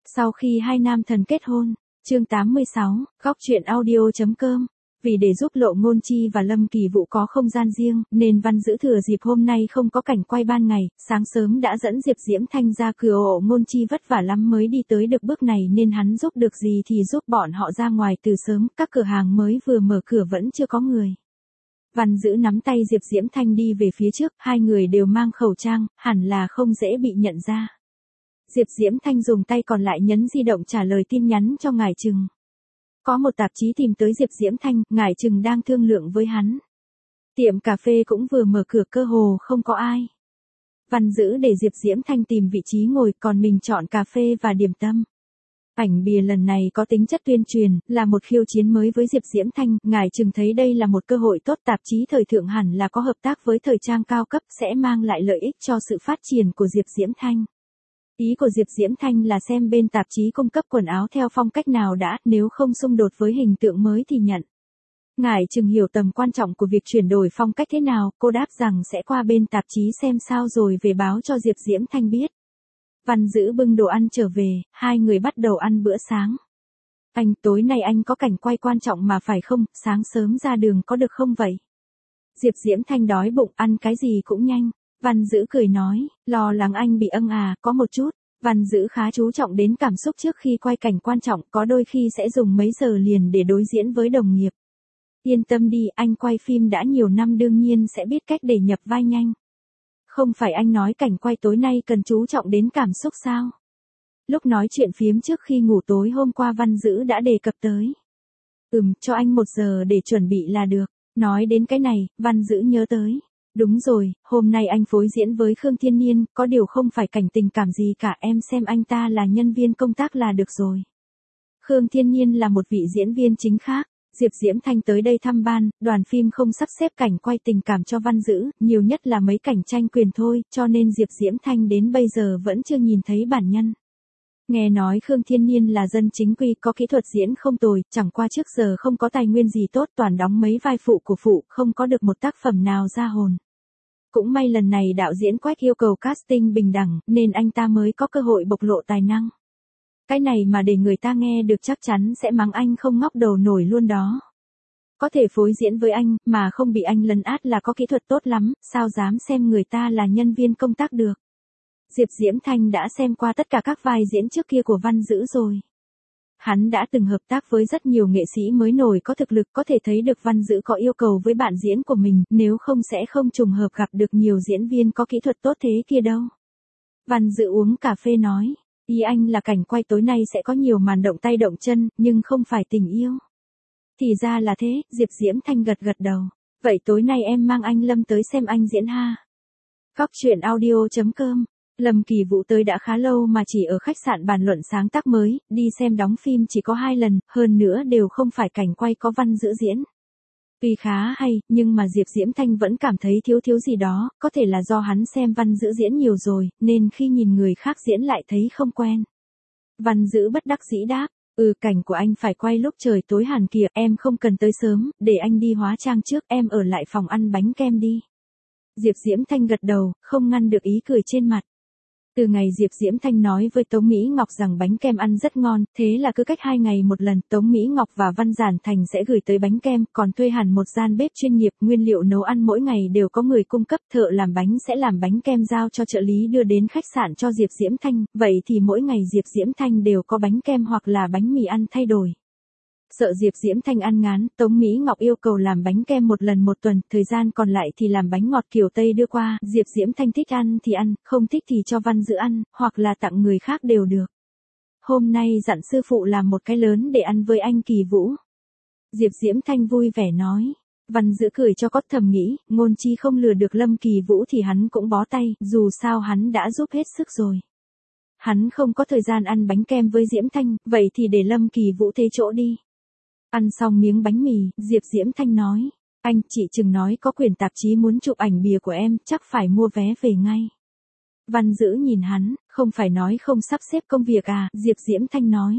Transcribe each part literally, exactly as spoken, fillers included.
Sau khi hai nam thần kết hôn, chương tám mươi sáu, góc truyện audio.com. Vì để giúp Lộ Ngôn Chi và Lâm Kỳ Vũ có không gian riêng, nên Văn Dữ thừa dịp hôm nay không có cảnh quay ban ngày, sáng sớm đã dẫn Diệp Diễm Thanh ra cửa. Lộ Ngôn Chi vất vả lắm mới đi tới được bước này nên hắn giúp được gì thì giúp, bọn họ ra ngoài từ sớm, các cửa hàng mới vừa mở cửa vẫn chưa có người. Văn Dữ nắm tay Diệp Diễm Thanh đi về phía trước, hai người đều mang khẩu trang, hẳn là không dễ bị nhận ra. Diệp Diễm Thanh dùng tay còn lại nhấn di động trả lời tin nhắn cho Ngải Trừng. Có một tạp chí tìm tới Diệp Diễm Thanh, Ngải Trừng đang thương lượng với hắn. Tiệm cà phê cũng vừa mở cửa, cơ hồ không có ai. Văn Dữ để Diệp Diễm Thanh tìm vị trí ngồi, còn mình chọn cà phê và điểm tâm. Ảnh bìa lần này có tính chất tuyên truyền, là một khiêu chiến mới với Diệp Diễm Thanh. Ngải Trừng thấy đây là một cơ hội tốt, tạp chí thời thượng hẳn là có hợp tác với thời trang cao cấp, sẽ mang lại lợi ích cho sự phát triển của Diệp Diễm Thanh. Ý của Diệp Diễm Thanh là xem bên tạp chí cung cấp quần áo theo phong cách nào đã, nếu không xung đột với hình tượng mới thì nhận. Ngải Trừng hiểu tầm quan trọng của việc chuyển đổi phong cách thế nào, cô đáp rằng sẽ qua bên tạp chí xem sao rồi về báo cho Diệp Diễm Thanh biết. Văn Dữ bưng đồ ăn trở về, hai người bắt đầu ăn bữa sáng. Anh, tối nay anh có cảnh quay quan trọng mà phải không, sáng sớm ra đường có được không vậy? Diệp Diễm Thanh đói bụng, ăn cái gì cũng nhanh. Văn Dữ cười nói, lo lắng anh bị âng à, có một chút. Văn Dữ khá chú trọng đến cảm xúc trước khi quay cảnh quan trọng, có đôi khi sẽ dùng mấy giờ liền để đối diễn với đồng nghiệp. Yên tâm đi, anh quay phim đã nhiều năm đương nhiên sẽ biết cách để nhập vai nhanh. Không phải anh nói cảnh quay tối nay cần chú trọng đến cảm xúc sao? Lúc nói chuyện phiếm trước khi ngủ tối hôm qua Văn Dữ đã đề cập tới. Ừm, cho anh một giờ để chuẩn bị là được. Nói đến cái này, Văn Dữ nhớ tới. Đúng rồi, hôm nay anh phối diễn với Khương Thiên Nhiên, có điều không phải cảnh tình cảm gì cả, em xem anh ta là nhân viên công tác là được rồi. Khương Thiên Nhiên là một vị diễn viên chính khác. Diệp Diễm Thanh tới đây thăm ban, đoàn phim không sắp xếp cảnh quay tình cảm cho Văn Dữ, nhiều nhất là mấy cảnh tranh quyền thôi, cho nên Diệp Diễm Thanh đến bây giờ vẫn chưa nhìn thấy bản nhân. Nghe nói Khương Thiên Nhiên là dân chính quy, có kỹ thuật diễn không tồi, chẳng qua trước giờ không có tài nguyên gì tốt, toàn đóng mấy vai phụ của phụ, không có được một tác phẩm nào ra hồn. Cũng may lần này đạo diễn Quách yêu cầu casting bình đẳng, nên anh ta mới có cơ hội bộc lộ tài năng. Cái này mà để người ta nghe được chắc chắn sẽ mắng anh không ngóc đầu nổi luôn đó. Có thể phối diễn với anh, mà không bị anh lấn át là có kỹ thuật tốt lắm, sao dám xem người ta là nhân viên công tác được. Diệp Diễm Thanh đã xem qua tất cả các vai diễn trước kia của Văn Dữ rồi. Hắn đã từng hợp tác với rất nhiều nghệ sĩ mới nổi có thực lực, có thể thấy được Văn Dữ có yêu cầu với bạn diễn của mình, nếu không sẽ không trùng hợp gặp được nhiều diễn viên có kỹ thuật tốt thế kia đâu. Văn Dữ uống cà phê nói, ý anh là cảnh quay tối nay sẽ có nhiều màn động tay động chân, nhưng không phải tình yêu. Thì ra là thế, Diệp Diễm Thanh gật gật đầu. Vậy tối nay em mang anh Lâm tới xem anh diễn ha. Góc truyện audio.com. Lâm Kỳ Vũ tới đã khá lâu mà chỉ ở khách sạn bàn luận sáng tác mới, đi xem đóng phim chỉ có hai lần, hơn nữa đều không phải cảnh quay có Văn Dữ diễn. Tuy khá hay, nhưng mà Diệp Diễm Thanh vẫn cảm thấy thiếu thiếu gì đó, có thể là do hắn xem Văn Dữ diễn nhiều rồi, nên khi nhìn người khác diễn lại thấy không quen. Văn Dữ bất đắc dĩ đáp, ừ cảnh của anh phải quay lúc trời tối hẳn kìa, em không cần tới sớm, để anh đi hóa trang trước, em ở lại phòng ăn bánh kem đi. Diệp Diễm Thanh gật đầu, không ngăn được ý cười trên mặt. Từ ngày Diệp Diễm Thanh nói với Tống Mỹ Ngọc rằng bánh kem ăn rất ngon, thế là cứ cách hai ngày một lần, Tống Mỹ Ngọc và Văn Giản Thành sẽ gửi tới bánh kem, còn thuê hẳn một gian bếp chuyên nghiệp, nguyên liệu nấu ăn mỗi ngày đều có người cung cấp, thợ làm bánh sẽ làm bánh kem giao cho trợ lý đưa đến khách sạn cho Diệp Diễm Thanh, vậy thì mỗi ngày Diệp Diễm Thanh đều có bánh kem hoặc là bánh mì ăn thay đổi. Sợ Diệp Diễm Thanh ăn ngán, Tống Mỹ Ngọc yêu cầu làm bánh kem một lần một tuần, thời gian còn lại thì làm bánh ngọt kiểu Tây đưa qua, Diệp Diễm Thanh thích ăn thì ăn, không thích thì cho Văn Dữ ăn, hoặc là tặng người khác đều được. Hôm nay dặn sư phụ làm một cái lớn để ăn với anh Kỳ Vũ. Diệp Diễm Thanh vui vẻ nói. Văn Dữ cười cho có, thầm nghĩ, Ngôn Chi không lừa được Lâm Kỳ Vũ thì hắn cũng bó tay, dù sao hắn đã giúp hết sức rồi. Hắn không có thời gian ăn bánh kem với Diễm Thanh, vậy thì để Lâm Kỳ Vũ thế chỗ đi. Ăn xong miếng bánh mì, Diệp Diễm Thanh nói, anh, chị Trừng nói có quyển tạp chí muốn chụp ảnh bìa của em, chắc phải mua vé về ngay. Văn Dữ nhìn hắn, không phải nói không sắp xếp công việc à, Diệp Diễm Thanh nói.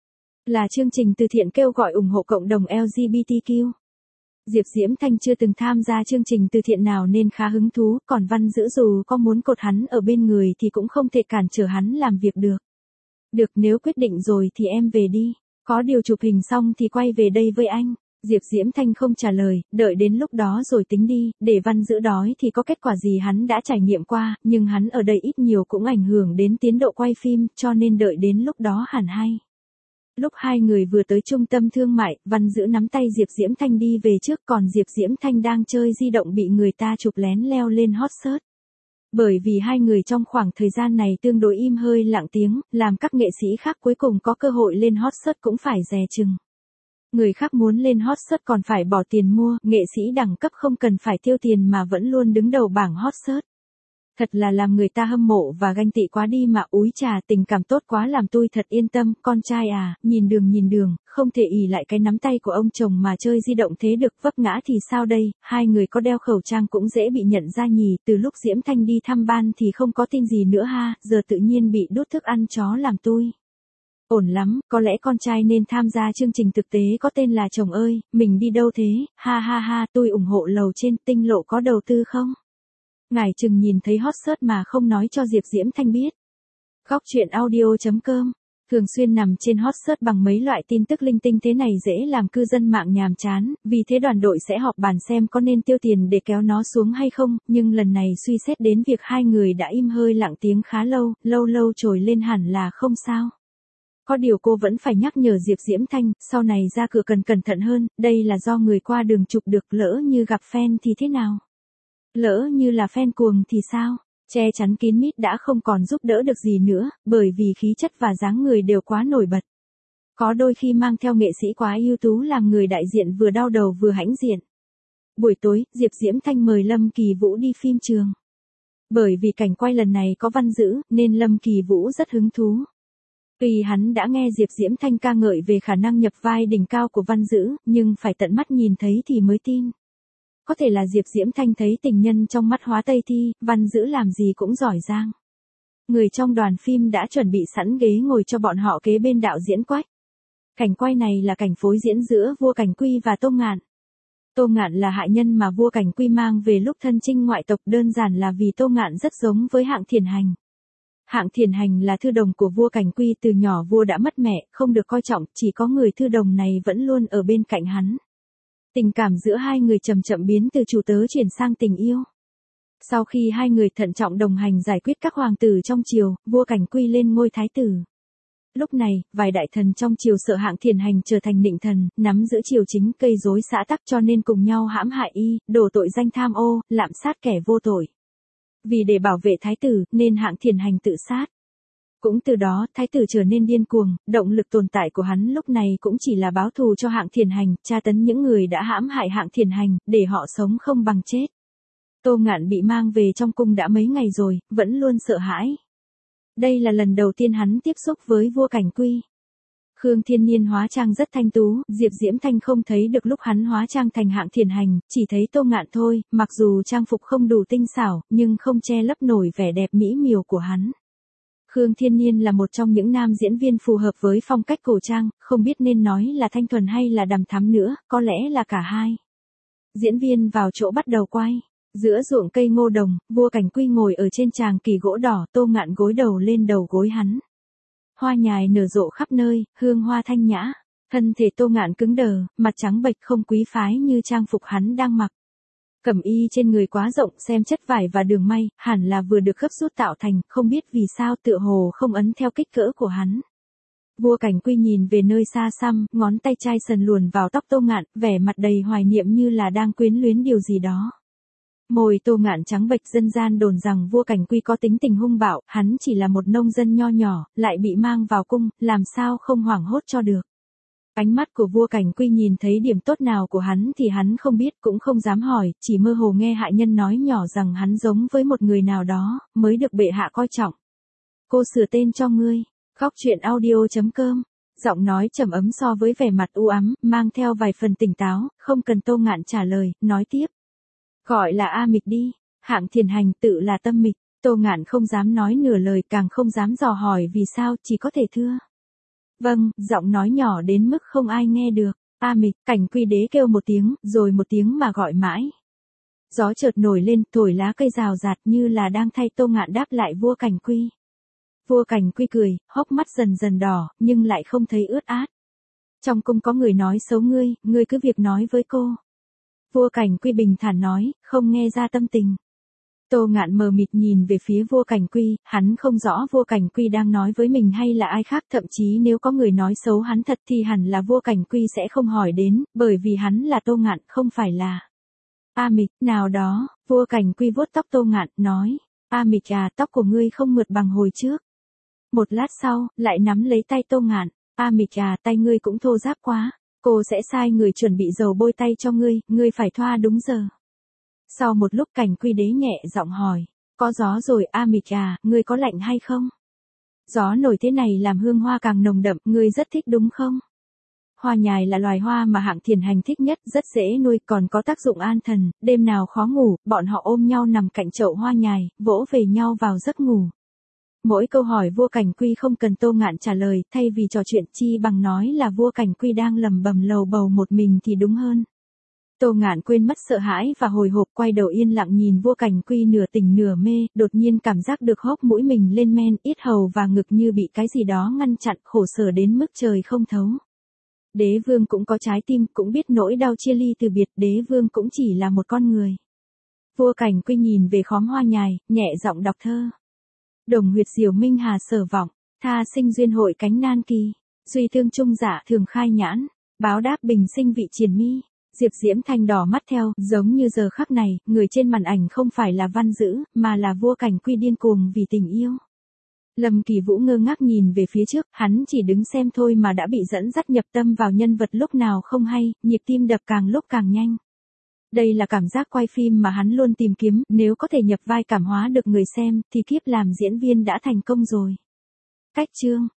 Là chương trình từ thiện kêu gọi ủng hộ cộng đồng L G B T Q. Diệp Diễm Thanh chưa từng tham gia chương trình từ thiện nào nên khá hứng thú, còn Văn Dữ dù có muốn cột hắn ở bên người thì cũng không thể cản trở hắn làm việc được. Được, nếu quyết định rồi thì em về đi. Có điều chụp hình xong thì quay về đây với anh. Diệp Diễm Thanh không trả lời, đợi đến lúc đó rồi tính đi, để Văn Dữ đói thì có kết quả gì hắn đã trải nghiệm qua, nhưng hắn ở đây ít nhiều cũng ảnh hưởng đến tiến độ quay phim, cho nên đợi đến lúc đó hẳn hay. Lúc hai người vừa tới trung tâm thương mại, Văn Dữ nắm tay Diệp Diễm Thanh đi về trước, còn Diệp Diễm Thanh đang chơi di động bị người ta chụp lén leo lên hot search. Bởi vì hai người trong khoảng thời gian này tương đối im hơi lặng tiếng, làm các nghệ sĩ khác cuối cùng có cơ hội lên hot search cũng phải dè chừng. Người khác muốn lên hot search còn phải bỏ tiền mua, nghệ sĩ đẳng cấp không cần phải tiêu tiền mà vẫn luôn đứng đầu bảng hot search. Thật là làm người ta hâm mộ và ganh tị quá đi mà, úi trà, tình cảm tốt quá làm tôi thật yên tâm, con trai à, nhìn đường nhìn đường, không thể ỷ lại cái nắm tay của ông chồng mà chơi di động thế được, vấp ngã thì sao đây, hai người có đeo khẩu trang cũng dễ bị nhận ra nhỉ, từ lúc Diễm Thanh đi thăm ban thì không có tin gì nữa ha, giờ tự nhiên bị đút thức ăn chó làm tôi. Ổn lắm, có lẽ con trai nên tham gia chương trình thực tế có tên là Chồng ơi, mình đi đâu thế, ha ha ha, tôi ủng hộ lầu trên, Tinh Lộ có đầu tư không? Ngài chừng nhìn thấy hot search mà không nói cho Diệp Diễm Thanh biết. Góc truyện audio.com, thường xuyên nằm trên hot search bằng mấy loại tin tức linh tinh thế này dễ làm cư dân mạng nhàm chán, vì thế đoàn đội sẽ họp bàn xem có nên tiêu tiền để kéo nó xuống hay không, nhưng lần này suy xét đến việc hai người đã im hơi lặng tiếng khá lâu, lâu lâu trồi lên hẳn là không sao. Có điều cô vẫn phải nhắc nhở Diệp Diễm Thanh, sau này ra cửa cần cẩn thận hơn, đây là do người qua đường chụp được, lỡ như gặp fan thì thế nào? Lỡ như là fan cuồng thì sao? Che chắn kín mít đã không còn giúp đỡ được gì nữa, bởi vì khí chất và dáng người đều quá nổi bật. Có đôi khi mang theo nghệ sĩ quá ưu tú làm người đại diện vừa đau đầu vừa hãnh diện. Buổi tối, Diệp Diễm Thanh mời Lâm Kỳ Vũ đi phim trường. Bởi vì cảnh quay lần này có Văn Dữ, nên Lâm Kỳ Vũ rất hứng thú. Tuy hắn đã nghe Diệp Diễm Thanh ca ngợi về khả năng nhập vai đỉnh cao của Văn Dữ, nhưng phải tận mắt nhìn thấy thì mới tin. Có thể là Diệp Diễm Thanh thấy tình nhân trong mắt hóa Tây Thi, Văn Dữ làm gì cũng giỏi giang. Người trong đoàn phim đã chuẩn bị sẵn ghế ngồi cho bọn họ kế bên đạo diễn Quách. Cảnh quay này là cảnh phối diễn giữa Vua Cảnh Quy và Tô Ngạn. Tô Ngạn là hạ nhân mà Vua Cảnh Quy mang về lúc thân chinh ngoại tộc, đơn giản là vì Tô Ngạn rất giống với Hạng Thiền Hành. Hạng Thiền Hành là thư đồng của Vua Cảnh Quy, từ nhỏ vua đã mất mẹ, không được coi trọng, chỉ có người thư đồng này vẫn luôn ở bên cạnh hắn. Tình cảm giữa hai người chậm chậm biến từ chủ tớ chuyển sang tình yêu. Sau khi hai người thận trọng đồng hành giải quyết các hoàng tử trong triều, Vua Cảnh Quy lên ngôi thái tử. Lúc này, vài đại thần trong triều sợ Hạng Thiền Hành trở thành nịnh thần, nắm giữ triều chính, gây rối xã tắc, cho nên cùng nhau hãm hại y, đổ tội danh tham ô, lạm sát kẻ vô tội. Vì để bảo vệ thái tử, nên Hạng Thiền Hành tự sát. Cũng từ đó, thái tử trở nên điên cuồng, động lực tồn tại của hắn lúc này cũng chỉ là báo thù cho Hạng Thiền Hành, tra tấn những người đã hãm hại Hạng Thiền Hành, để họ sống không bằng chết. Tô Ngạn bị mang về trong cung đã mấy ngày rồi, vẫn luôn sợ hãi. Đây là lần đầu tiên hắn tiếp xúc với Vua Cảnh Quy. Khương Thiên Nhiên hóa trang rất thanh tú, Diệp Diễm Thanh không thấy được lúc hắn hóa trang thành Hạng Thiền Hành, chỉ thấy Tô Ngạn thôi, mặc dù trang phục không đủ tinh xảo, nhưng không che lấp nổi vẻ đẹp mỹ miều của hắn. Khương Thiên Nhiên là một trong những nam diễn viên phù hợp với phong cách cổ trang, không biết nên nói là thanh thuần hay là đằm thắm nữa, có lẽ là cả hai. Diễn viên vào chỗ bắt đầu quay. Giữa ruộng cây ngô đồng, Vua Cảnh Quy ngồi ở trên tràng kỳ gỗ đỏ, Tô Ngạn gối đầu lên đầu gối hắn. Hoa nhài nở rộ khắp nơi, hương hoa thanh nhã. Thân thể Tô Ngạn cứng đờ, mặt trắng bệch không quý phái như trang phục hắn đang mặc. Cẩm y trên người quá rộng, xem chất vải và đường may, hẳn là vừa được gấp rút tạo thành, không biết vì sao tựa hồ không ấn theo kích cỡ của hắn. Vua Cảnh Quy nhìn về nơi xa xăm, ngón tay chai sần luồn vào tóc Tô Ngạn, vẻ mặt đầy hoài niệm như là đang quyến luyến điều gì đó. Môi Tô Ngạn trắng bệch, dân gian đồn rằng Vua Cảnh Quy có tính tình hung bạo, hắn chỉ là một nông dân nho nhỏ, lại bị mang vào cung, làm sao không hoảng hốt cho được. Ánh mắt của Vua Cảnh Quy nhìn thấy điểm tốt nào của hắn thì hắn không biết, cũng không dám hỏi, chỉ mơ hồ nghe hạ nhân nói nhỏ rằng hắn giống với một người nào đó, mới được bệ hạ coi trọng. Cô sửa tên cho ngươi. Góc truyện audio.com. Giọng nói trầm ấm so với vẻ mặt u ám, mang theo vài phần tỉnh táo, không cần Tô Ngạn trả lời, nói tiếp. Gọi là A Mịch đi, Hạng Thiền Hành tự là Tâm Mịch. Tô Ngạn không dám nói nửa lời, càng không dám dò hỏi vì sao, chỉ có thể thưa. Vâng, giọng nói nhỏ đến mức không ai nghe được. A Mịch. Cảnh Quy đế kêu một tiếng, rồi một tiếng mà gọi mãi. Gió chợt nổi lên, thổi lá cây rào rạt như là đang thay Tô Ngạn đáp lại Vua Cảnh Quy. Vua Cảnh Quy cười, hốc mắt dần dần đỏ, nhưng lại không thấy ướt át. Trong cung có người nói xấu ngươi, ngươi cứ việc nói với cô. Vua Cảnh Quy bình thản nói, không nghe ra tâm tình. Tô Ngạn mờ mịt nhìn về phía vua Cảnh Quy, hắn không rõ vua Cảnh Quy đang nói với mình hay là ai khác, thậm chí nếu có người nói xấu hắn thật thì hẳn là vua Cảnh Quy sẽ không hỏi đến, bởi vì hắn là Tô Ngạn, không phải là A Mịch. Nào đó, vua Cảnh Quy vuốt tóc Tô Ngạn, nói, A Mịch à, tóc của ngươi không mượt bằng hồi trước. Một lát sau, lại nắm lấy tay Tô Ngạn, A Mịch à, tay ngươi cũng thô ráp quá, cô sẽ sai người chuẩn bị dầu bôi tay cho ngươi, ngươi phải thoa đúng giờ. Sau một lúc Cảnh Quy đế nhẹ giọng hỏi, có gió rồi A Mịch à, ngươi có lạnh hay không? Gió nổi thế này làm hương hoa càng nồng đậm, ngươi rất thích đúng không? Hoa nhài là loài hoa mà hạng thiền hành thích nhất, rất dễ nuôi, còn có tác dụng an thần, đêm nào khó ngủ, bọn họ ôm nhau nằm cạnh chậu hoa nhài, vỗ về nhau vào giấc ngủ. Mỗi câu hỏi vua Cảnh Quy không cần Tô Ngạn trả lời, thay vì trò chuyện chi bằng nói là vua Cảnh Quy đang lầm bầm lầu bầu một mình thì đúng hơn. Tô Ngạn quên mất sợ hãi và hồi hộp, quay đầu yên lặng nhìn vua Cảnh Quy nửa tỉnh nửa mê, đột nhiên cảm giác được hốc mũi mình lên men, yết hầu và ngực như bị cái gì đó ngăn chặn, khổ sở đến mức trời không thấu. Đế vương cũng có trái tim, cũng biết nỗi đau chia ly từ biệt, đế vương cũng chỉ là một con người. Vua Cảnh Quy nhìn về khóm hoa nhài, nhẹ giọng đọc thơ. Đồng huyệt diều minh hà sở vọng, tha sinh duyên hội cánh nan kỳ, duy thương trung giả thường khai nhãn, báo đáp bình sinh vị triền mi. Diệp Diễm Thanh đỏ mắt theo, giống như giờ khắc này, người trên màn ảnh không phải là Văn Dữ, mà là vua Cảnh Quy điên cuồng vì tình yêu. Lâm Kỳ Vũ ngơ ngác nhìn về phía trước, hắn chỉ đứng xem thôi mà đã bị dẫn dắt nhập tâm vào nhân vật lúc nào không hay, nhịp tim đập càng lúc càng nhanh. Đây là cảm giác quay phim mà hắn luôn tìm kiếm, nếu có thể nhập vai cảm hóa được người xem, thì kiếp làm diễn viên đã thành công rồi. Cách chương